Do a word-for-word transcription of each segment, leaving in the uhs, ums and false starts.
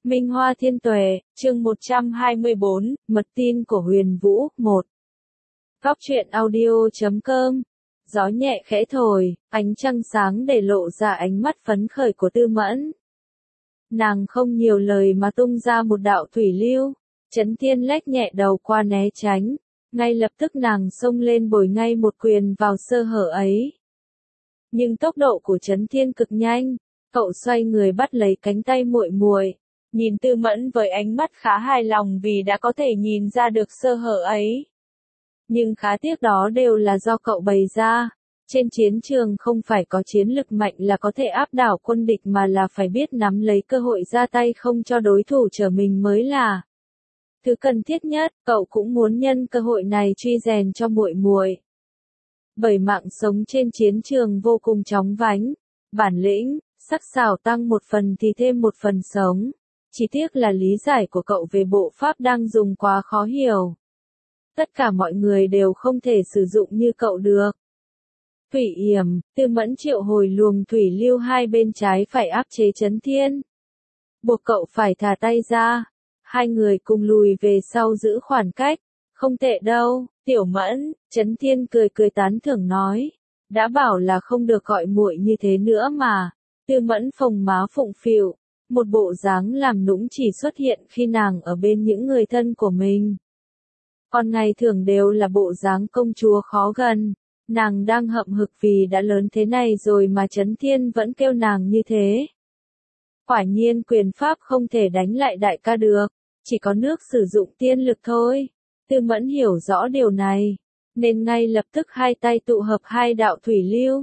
Minh Hoa Thiên Tuệ, chương một trăm hai mươi bốn, Mật tin của Huyền Vũ, một. Góc truyện audio chấm com. Gió nhẹ khẽ thổi, ánh trăng sáng để lộ ra ánh mắt phấn khởi của Tư Mẫn. Nàng không nhiều lời mà tung ra một đạo thủy lưu, Chấn Thiên lách nhẹ đầu qua né tránh, ngay lập tức nàng xông lên bồi ngay một quyền vào sơ hở ấy. Nhưng tốc độ của Chấn Thiên cực nhanh, cậu xoay người bắt lấy cánh tay muội muội, nhìn Tư Mẫn với ánh mắt khá hài lòng vì đã có thể nhìn ra được sơ hở ấy. Nhưng khá tiếc đó đều là do cậu bày ra. Trên chiến trường không phải có chiến lực mạnh là có thể áp đảo quân địch mà là phải biết nắm lấy cơ hội ra tay không cho đối thủ trở mình mới là thứ cần thiết nhất. Cậu cũng muốn nhân cơ hội này truy rèn cho muội muội. Bởi mạng sống trên chiến trường vô cùng chóng vánh, bản lĩnh, sắc sảo tăng một phần thì thêm một phần sống. Chỉ tiếc là lý giải của cậu về bộ pháp đang dùng quá khó hiểu. Tất cả mọi người đều không thể sử dụng như cậu được. Thủy yểm, Tư Mẫn triệu hồi luồng thủy lưu hai bên trái phải áp chế Chấn Thiên. Buộc cậu phải thả tay ra. Hai người cùng lùi về sau giữ khoảng cách. Không tệ đâu, Tiểu Mẫn, Chấn Thiên cười cười tán thưởng nói. Đã bảo là không được gọi muội như thế nữa mà. Tư Mẫn phồng má phụng phịu. Một bộ dáng làm nũng chỉ xuất hiện khi nàng ở bên những người thân của mình. Còn ngày thường đều là bộ dáng công chúa khó gần. Nàng đang hậm hực vì đã lớn thế này rồi mà Chấn Thiên vẫn kêu nàng như thế. Quả nhiên quyền pháp không thể đánh lại đại ca được, chỉ có nước sử dụng tiên lực thôi. Tư Mẫn hiểu rõ điều này, nên ngay lập tức hai tay tụ hợp hai đạo thủy lưu.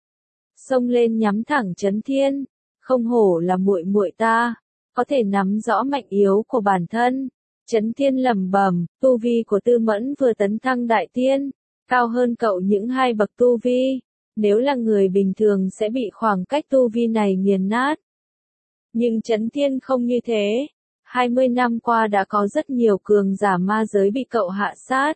Xông lên nhắm thẳng Chấn Thiên, không hổ là muội muội ta, có thể nắm rõ mạnh yếu của bản thân. Chấn Thiên lẩm bẩm, tu vi của Tư Mẫn vừa tấn thăng đại tiên, cao hơn cậu những hai bậc tu vi, nếu là người bình thường sẽ bị khoảng cách tu vi này nghiền nát. Nhưng Chấn Thiên không như thế, hai mươi năm qua đã có rất nhiều cường giả ma giới bị cậu hạ sát.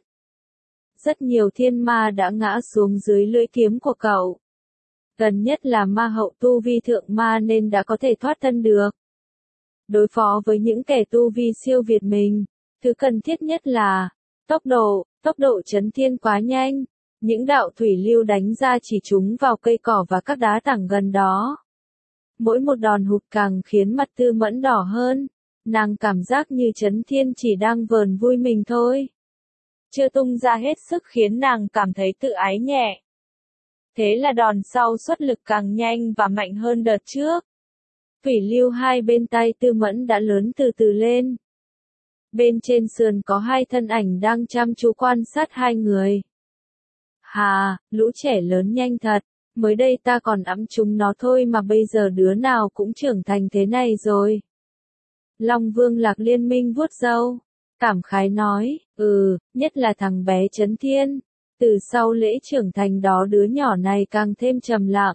Rất nhiều thiên ma đã ngã xuống dưới lưỡi kiếm của cậu. Gần nhất là ma hậu tu vi thượng ma nên đã có thể thoát thân được. Đối phó với những kẻ tu vi siêu việt mình, thứ cần thiết nhất là tốc độ. Tốc độ Chấn Thiên quá nhanh, những đạo thủy lưu đánh ra chỉ trúng vào cây cỏ và các đá tảng gần đó. Mỗi một đòn hụt càng khiến mặt Tư Mẫn đỏ hơn, nàng cảm giác như Chấn Thiên chỉ đang vờn vui mình thôi. Chưa tung ra hết sức khiến nàng cảm thấy tự ái nhẹ. Thế là đòn sau xuất lực càng nhanh và mạnh hơn đợt trước. Thủy lưu hai bên tay Tư Mẫn đã lớn từ từ lên. Bên trên sườn có hai thân ảnh đang chăm chú quan sát hai người. Hà, lũ trẻ lớn nhanh thật, mới đây ta còn ẵm chúng nó thôi mà bây giờ đứa nào cũng trưởng thành thế này rồi. Long Vương Lạc Liên Minh vuốt râu, cảm khái nói, ừ, nhất là thằng bé Chấn Thiên, từ sau lễ trưởng thành đó đứa nhỏ này càng thêm trầm lặng.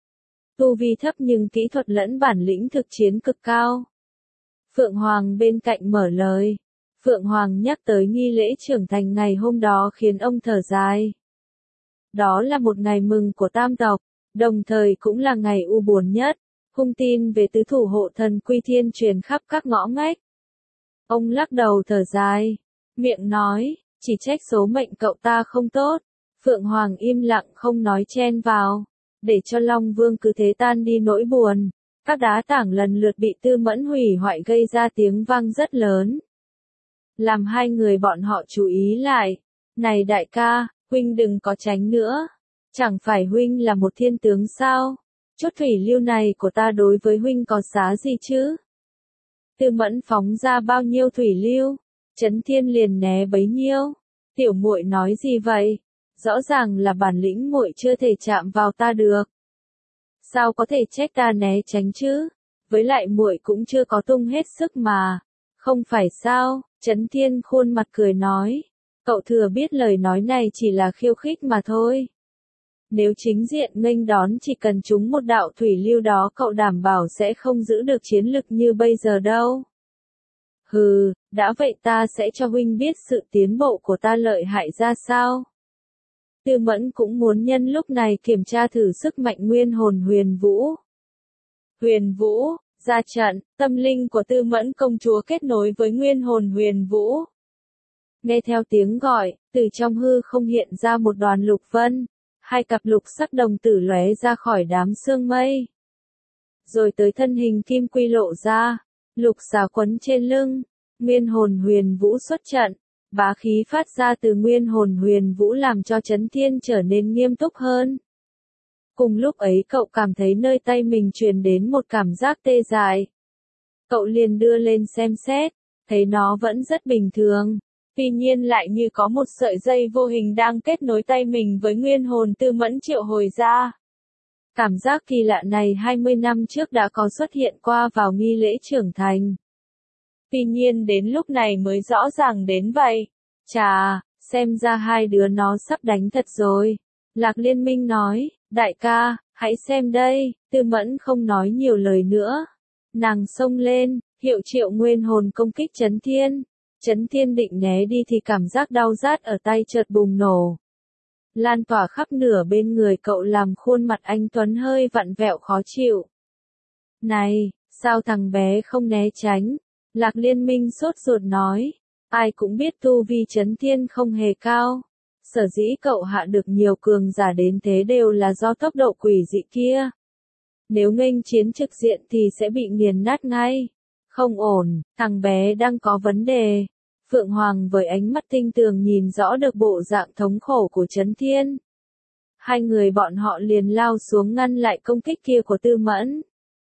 Tu vi thấp nhưng kỹ thuật lẫn bản lĩnh thực chiến cực cao. Phượng Hoàng bên cạnh mở lời. Phượng Hoàng nhắc tới nghi lễ trưởng thành ngày hôm đó khiến ông thở dài. Đó là một ngày mừng của tam tộc, đồng thời cũng là ngày u buồn nhất. Hung tin về tứ thủ hộ thần Quy Thiên truyền khắp các ngõ ngách. Ông lắc đầu thở dài, miệng nói, chỉ trách số mệnh cậu ta không tốt. Phượng Hoàng im lặng không nói chen vào, để cho Long Vương cứ thế tan đi nỗi buồn. Các đá tảng lần lượt bị Tư Mẫn hủy hoại gây ra tiếng vang rất lớn. Làm hai người bọn họ chú ý lại. Này đại ca, huynh đừng có tránh nữa. Chẳng phải huynh là một thiên tướng sao? Chút thủy lưu này của ta đối với huynh có giá gì chứ? Tư Mẫn phóng ra bao nhiêu thủy lưu, Chấn Thiên liền né bấy nhiêu. Tiểu muội nói gì vậy? Rõ ràng là bản lĩnh muội chưa thể chạm vào ta được. Sao có thể trách ta né tránh chứ? Với lại muội cũng chưa có tung hết sức mà. Không phải sao? Chấn Thiên khuôn mặt cười nói. Cậu thừa biết lời nói này chỉ là khiêu khích mà thôi. Nếu chính diện nghênh đón chỉ cần trúng một đạo thủy lưu đó cậu đảm bảo sẽ không giữ được chiến lực như bây giờ đâu. Hừ, đã vậy ta sẽ cho huynh biết sự tiến bộ của ta lợi hại ra sao. Tư Mẫn cũng muốn nhân lúc này kiểm tra thử sức mạnh nguyên hồn Huyền Vũ. Huyền Vũ, Ra trận, tâm linh của Tư Mẫn công chúa kết nối với nguyên hồn Huyền Vũ. Nghe theo tiếng gọi, từ trong hư không hiện ra một đoàn lục vân, hai cặp lục sắc đồng tử lóe ra khỏi đám sương mây. Rồi tới thân hình kim quy lộ ra, lục xà quấn trên lưng, nguyên hồn Huyền Vũ xuất trận, bá khí phát ra từ nguyên hồn Huyền Vũ làm cho Chấn Thiên trở nên nghiêm túc hơn. Cùng lúc ấy cậu cảm thấy nơi tay mình truyền đến một cảm giác tê dại. Cậu liền đưa lên xem xét, thấy nó vẫn rất bình thường, tuy nhiên lại như có một sợi dây vô hình đang kết nối tay mình với nguyên hồn Tư Mẫn triệu hồi ra. Cảm giác kỳ lạ này hai mươi năm trước đã có xuất hiện qua vào nghi lễ trưởng thành. Tuy nhiên đến lúc này mới rõ ràng đến vậy. Chà, xem ra hai đứa nó sắp đánh thật rồi. Lạc Liên Minh nói, đại ca, hãy xem đây. Tư Mẫn không nói nhiều lời nữa. Nàng xông lên, hiệu triệu nguyên hồn công kích Chấn Thiên. Chấn Thiên định né đi thì cảm giác đau rát ở tay chợt bùng nổ. Lan tỏa khắp nửa bên người cậu làm khuôn mặt anh Tuấn hơi vặn vẹo khó chịu. Này, sao thằng bé không né tránh? Lạc Liên Minh sốt ruột nói. Ai cũng biết tu vi Chấn Thiên không hề cao. Sở dĩ cậu hạ được nhiều cường giả đến thế đều là do tốc độ quỷ dị kia. Nếu nghênh chiến trực diện thì sẽ bị nghiền nát ngay. Không ổn, thằng bé đang có vấn đề. Phượng Hoàng với ánh mắt tinh tường nhìn rõ được bộ dạng thống khổ của Chấn Thiên. Hai người bọn họ liền lao xuống ngăn lại công kích kia của Tư Mẫn.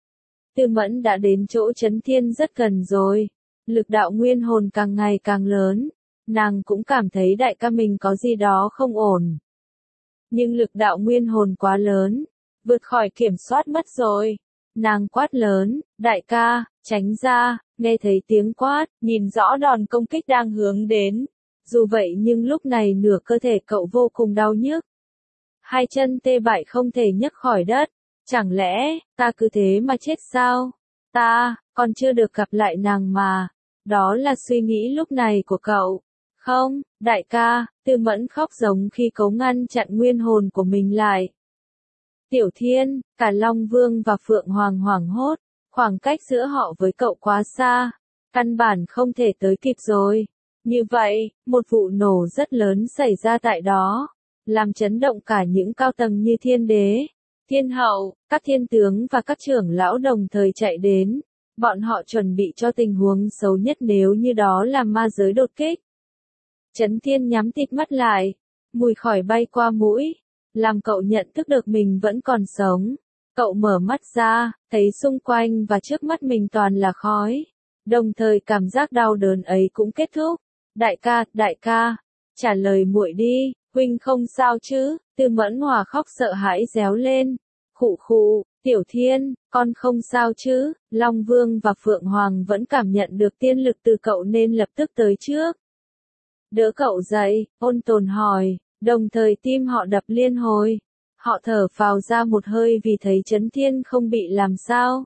Tư Mẫn đã đến chỗ Chấn Thiên rất gần rồi. Lực đạo nguyên hồn càng ngày càng lớn. Nàng cũng cảm thấy đại ca mình có gì đó không ổn. Nhưng lực đạo nguyên hồn quá lớn. Vượt khỏi kiểm soát mất rồi. Nàng quát lớn, đại ca, tránh ra, nghe thấy tiếng quát, nhìn rõ đòn công kích đang hướng đến. Dù vậy nhưng lúc này nửa cơ thể cậu vô cùng đau nhức. Hai chân tê bại không thể nhấc khỏi đất. Chẳng lẽ, ta cứ thế mà chết sao? Ta, còn chưa được gặp lại nàng mà. Đó là suy nghĩ lúc này của cậu. Không, đại ca, Tư Mẫn khóc giống khi cố ngăn chặn nguyên hồn của mình lại. Tiểu Thiên, cả Long Vương và Phượng Hoàng hoảng hốt, khoảng cách giữa họ với cậu quá xa, căn bản không thể tới kịp rồi. Như vậy, một vụ nổ rất lớn xảy ra tại đó, làm chấn động cả những cao tầng như Thiên Đế, Thiên Hậu, các thiên tướng và các trưởng lão đồng thời chạy đến. Bọn họ chuẩn bị cho tình huống xấu nhất nếu như đó là ma giới đột kích. Chấn Thiên nhắm tịt mắt lại, mùi khỏi bay qua mũi, làm cậu nhận thức được mình vẫn còn sống. Cậu mở mắt ra, thấy xung quanh và trước mắt mình toàn là khói. Đồng thời cảm giác đau đớn ấy cũng kết thúc. Đại ca, đại ca, trả lời muội đi, huynh không sao chứ? Tư Mẫn Hòa khóc sợ hãi réo lên. Khụ khụ, Tiểu Thiên, con không sao chứ? Long Vương và Phượng Hoàng vẫn cảm nhận được tiên lực từ cậu nên lập tức tới trước. Đỡ cậu dậy, ôn tồn hỏi, đồng thời tim họ đập liên hồi. Họ thở phào ra một hơi vì thấy Chấn Thiên không bị làm sao.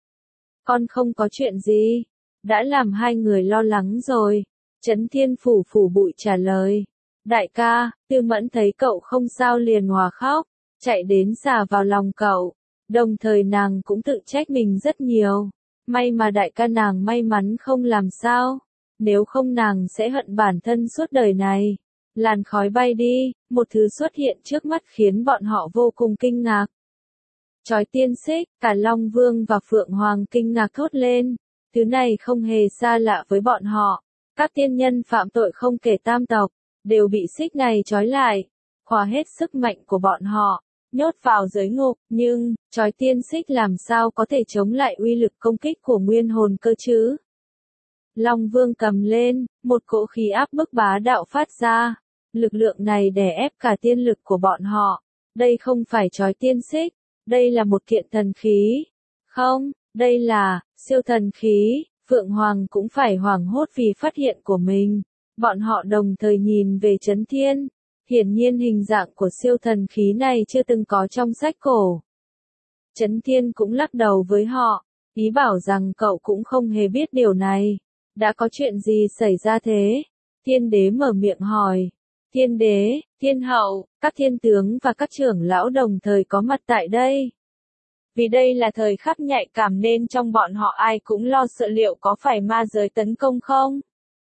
Con không có chuyện gì, đã làm hai người lo lắng rồi. Chấn Thiên phủ phủ bụi trả lời. Đại ca, Tư Mẫn thấy cậu không sao liền hòa khóc, chạy đến xà vào lòng cậu. Đồng thời nàng cũng tự trách mình rất nhiều. May mà đại ca nàng may mắn không làm sao. Nếu không nàng sẽ hận bản thân suốt đời này. Làn khói bay đi, một thứ xuất hiện trước mắt khiến bọn họ vô cùng kinh ngạc. Chói tiên xích, cả Long Vương và Phượng Hoàng kinh ngạc thốt lên. Thứ này không hề xa lạ với bọn họ. Các tiên nhân phạm tội không kể tam tộc, đều bị xích này trói lại, khóa hết sức mạnh của bọn họ, nhốt vào giới ngục, nhưng, chói tiên xích làm sao có thể chống lại uy lực công kích của nguyên hồn cơ chứ? Long Vương cầm lên, một cỗ khí áp bức bá đạo phát ra. Lực lượng này đè ép cả tiên lực của bọn họ. Đây không phải chói tiên xích, đây là một kiện thần khí. Không, đây là siêu thần khí. Phượng Hoàng cũng phải hoảng hốt vì phát hiện của mình. Bọn họ đồng thời nhìn về Chấn Thiên. Hiển nhiên hình dạng của siêu thần khí này chưa từng có trong sách cổ. Chấn Thiên cũng lắc đầu với họ, ý bảo rằng cậu cũng không hề biết điều này. Đã có chuyện gì xảy ra thế? Thiên Đế mở miệng hỏi. Thiên Đế, Thiên Hậu, các thiên tướng và các trưởng lão đồng thời có mặt tại đây. Vì đây là thời khắc nhạy cảm nên trong bọn họ ai cũng lo sợ liệu có phải ma giới tấn công không.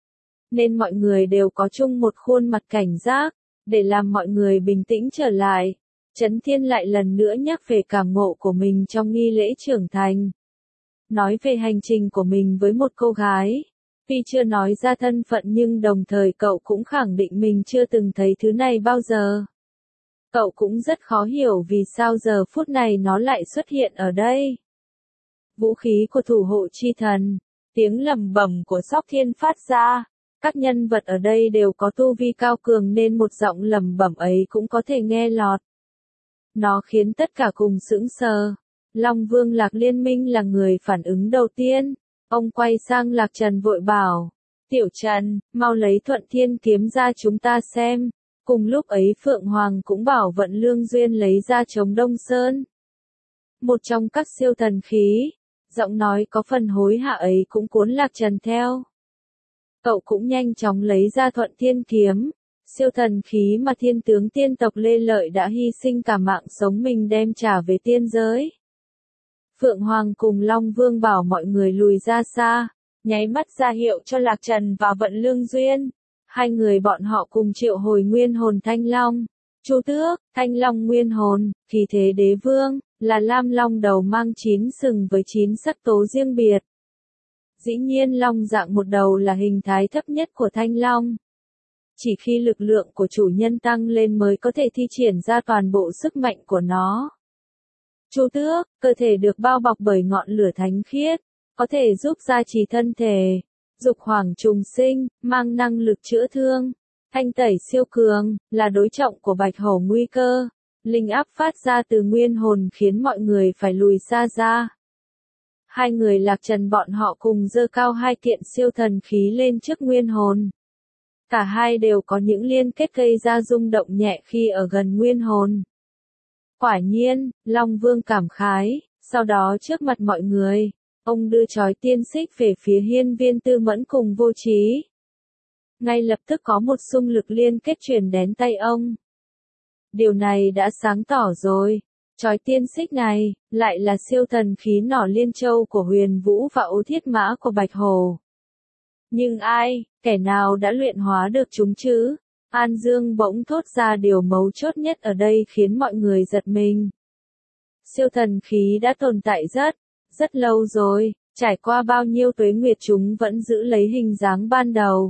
Nên mọi người đều có chung một khuôn mặt cảnh giác, để làm mọi người bình tĩnh trở lại. Chấn Thiên lại lần nữa nhắc về cảm ngộ của mình trong nghi lễ trưởng thành. Nói về hành trình của mình với một cô gái. Tuy chưa nói ra thân phận nhưng đồng thời cậu cũng khẳng định mình chưa từng thấy thứ này bao giờ. Cậu cũng rất khó hiểu vì sao giờ phút này nó lại xuất hiện ở đây. Vũ khí của thủ hộ chi thần, tiếng lầm bẩm của Sóc Thiên phát ra. Các nhân vật ở đây đều có tu vi cao cường nên một giọng lầm bẩm ấy cũng có thể nghe lọt. Nó khiến tất cả cùng sững sờ. Long Vương Lạc Liên Minh là người phản ứng đầu tiên. Ông quay sang Lạc Trần vội bảo. Tiểu Trần, mau lấy Thuận Thiên kiếm ra chúng ta xem. Cùng lúc ấy Phượng Hoàng cũng bảo Vận Lương Duyên lấy ra chống Đông Sơn. Một trong các siêu thần khí. Giọng nói có phần hối hạ ấy cũng cuốn Lạc Trần theo. Cậu cũng nhanh chóng lấy ra Thuận Thiên kiếm. Siêu thần khí mà thiên tướng tiên tộc Lê Lợi đã hy sinh cả mạng sống mình đem trả về tiên giới. Phượng Hoàng cùng Long Vương bảo mọi người lùi ra xa, nháy mắt ra hiệu cho Lạc Trần và Vận Lương Duyên. Hai người bọn họ cùng triệu hồi nguyên hồn Thanh Long. Chu Tước, Thanh Long nguyên hồn, khí thế đế vương, là lam long đầu mang chín sừng với chín sắc tố riêng biệt. Dĩ nhiên long dạng một đầu là hình thái thấp nhất của Thanh Long. Chỉ khi lực lượng của chủ nhân tăng lên mới có thể thi triển ra toàn bộ sức mạnh của nó. Chu Tước, cơ thể được bao bọc bởi ngọn lửa thánh khiết, có thể giúp gia trì thân thể, dục hoàng trùng sinh, mang năng lực chữa thương, thanh tẩy siêu cường, là đối trọng của bạch hổ nguy cơ. Linh áp phát ra từ nguyên hồn khiến mọi người phải lùi xa ra. Hai người Lạc Trần bọn họ cùng giơ cao hai kiện siêu thần khí lên trước nguyên hồn. Cả hai đều có những liên kết gây ra rung động nhẹ khi ở gần nguyên hồn. Quả nhiên, Long Vương cảm khái, sau đó trước mặt mọi người, ông đưa chói tiên xích về phía hiên viên Tư Mẫn cùng Vô Trí. Ngay lập tức có một xung lực liên kết truyền đến tay ông. Điều này đã sáng tỏ rồi, chói tiên xích này, lại là siêu thần khí nỏ liên châu của Huyền Vũ và ô thiết mã của Bạch Hồ. Nhưng ai, kẻ nào đã luyện hóa được chúng chứ? An Dương bỗng thốt ra điều mấu chốt nhất ở đây khiến mọi người giật mình. Siêu thần khí đã tồn tại rất, rất lâu rồi, trải qua bao nhiêu tuế nguyệt chúng vẫn giữ lấy hình dáng ban đầu.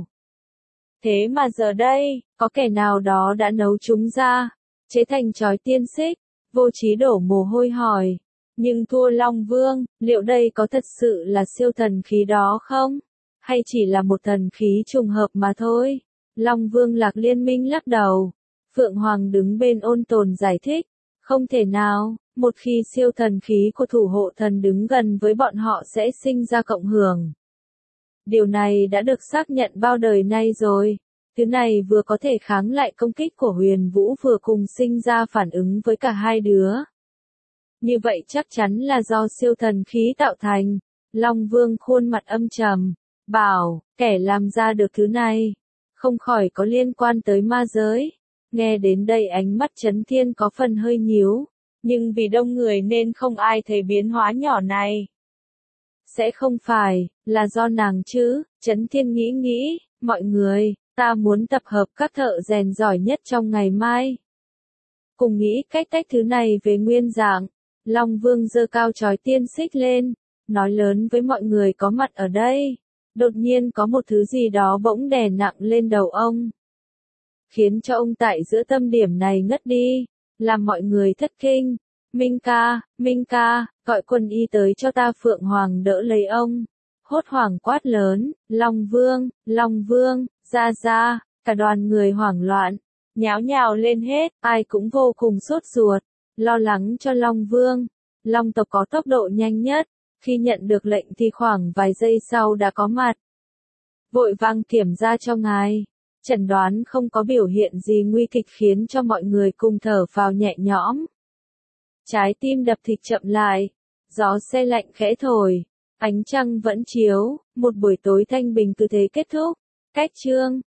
Thế mà giờ đây, có kẻ nào đó đã nấu chúng ra, chế thành chói tiên xích. Vô Trí đổ mồ hôi hỏi. Nhưng thua Long Vương, liệu đây có thật sự là siêu thần khí đó không? Hay chỉ là một thần khí trùng hợp mà thôi? Long Vương Lạc Liên Minh lắc đầu. Phượng Hoàng đứng bên ôn tồn giải thích. Không thể nào, một khi siêu thần khí của thủ hộ thần đứng gần với bọn họ sẽ sinh ra cộng hưởng. Điều này đã được xác nhận bao đời nay rồi. Thứ này vừa có thể kháng lại công kích của Huyền Vũ vừa cùng sinh ra phản ứng với cả hai đứa. Như vậy chắc chắn là do siêu thần khí tạo thành. Long Vương khuôn mặt âm trầm, bảo, kẻ làm ra được thứ này, không khỏi có liên quan tới ma giới. Nghe đến đây ánh mắt Chấn Thiên có phần hơi nhíu, nhưng vì đông người nên không ai thấy biến hóa nhỏ này. Sẽ không phải, là do nàng chứ, Chấn Thiên nghĩ nghĩ, mọi người, ta muốn tập hợp các thợ rèn giỏi nhất trong ngày mai. Cùng nghĩ cách tách thứ này về nguyên dạng, Long Vương giơ cao chói tiên xích lên, nói lớn với mọi người có mặt ở đây. Đột nhiên có một thứ gì đó bỗng đè nặng lên đầu ông, khiến cho ông tại giữa tâm điểm này ngất đi, làm mọi người thất kinh. Minh ca, Minh ca, gọi quân y tới cho ta. Phượng Hoàng đỡ lấy ông, hốt hoảng quát lớn, Long Vương, Long Vương, ra ra, cả đoàn người hoảng loạn, nháo nhào lên hết, ai cũng vô cùng sốt ruột, lo lắng cho Long Vương. Long tộc có tốc độ nhanh nhất, khi nhận được lệnh thì khoảng vài giây sau đã có mặt. Vội vàng kiểm tra cho ngài, chẩn đoán không có biểu hiện gì nguy kịch khiến cho mọi người cùng thở phào nhẹ nhõm. Trái tim đập thịt chậm lại, gió se lạnh khẽ thổi, ánh trăng vẫn chiếu, một buổi tối thanh bình cứ thế kết thúc. Cách chương